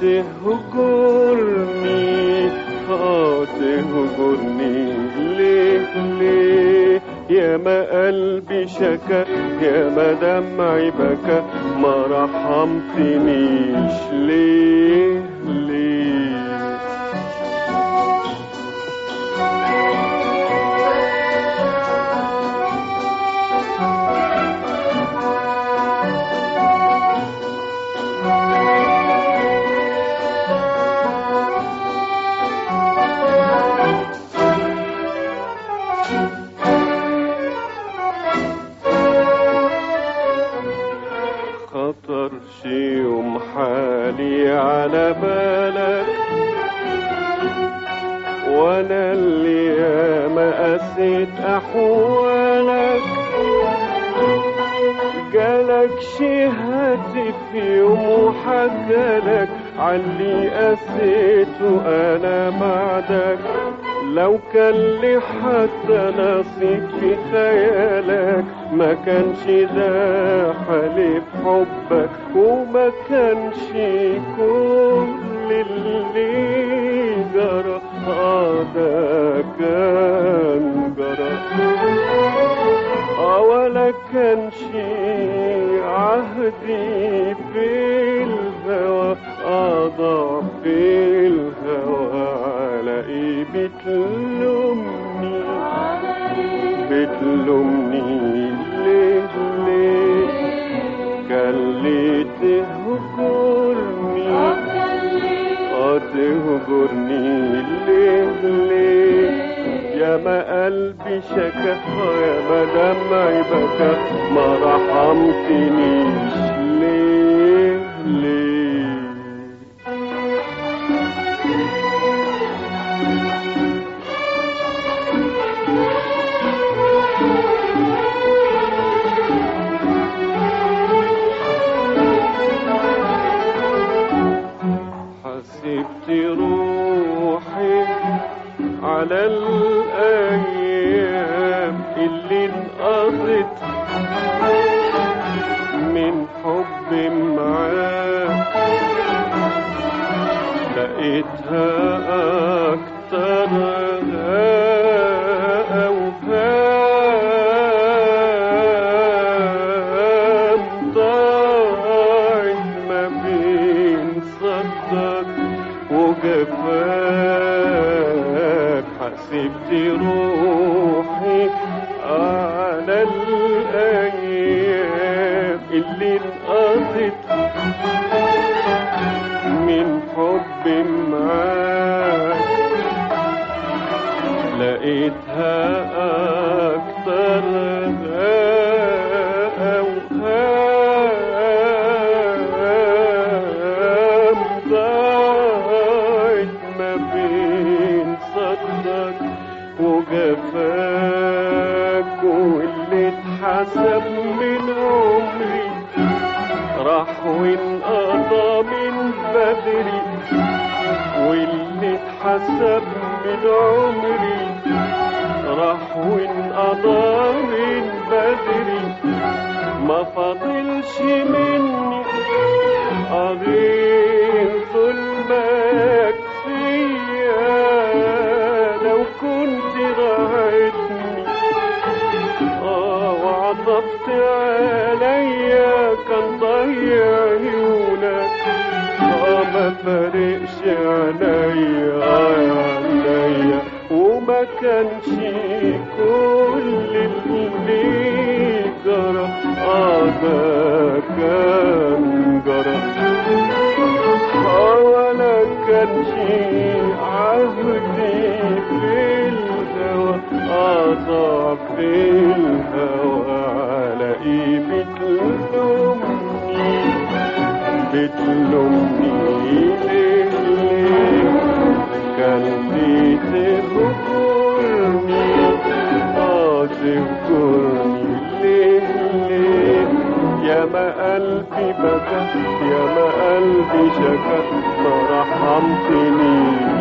تهجرني تهجرني ليه ليه؟ يا ما قلبي شكا يا ما دمعي بكى ما رحمتنيش ليه ليه؟ خطرش يوم حالي على بالك وانا اللي ياما قسيت احوالك جالك شي هاتف يوم وحكالك عاللي قسيته انا بعدك لو كان لي حتى نصيب في خيالك ما كانش ده حليف حبك وما كانش كل اللي جرى ده كان جرى ولا كانش عهدي في الهوى أضع في الهوى على ايه بتلومني ليه ليه؟ كان ليه تهجرني تهجرني ليه ليه؟ يا ما قلبي شكا يا ما دمعي بكى ما رحمتنيش ليه ليه؟ حسبت روحي على الأيام اللي انقضت من حب معاك لقيتها أكتر أوهام ضاعت ما بين صدك وجفاك حسبت روحي على الأيام اللي انقضت من حب معاك لقيتها أكتر أوهام ضاعت ما بين صدك وجفاك واللي اتحسب من عمري راح وانقضى من بدري واللي اتحسب من عمري راح وانقضى من بدري ما فاضلش مني غير ظلمك فيا لو كنت راعتني وعطفت عليا كان ضيع عيونك ما فارقش عليا وما كانش كل اللي جرى ده كان جرى ولا كانش عهدي في الهوى ضاع في الهوى على ايه بتلومني ليه ليه؟ كان ليه تهجرني تهجرني ليه ليه؟ يا ما قلبي بكى يا ما قلبي شكا ما رحمتنيش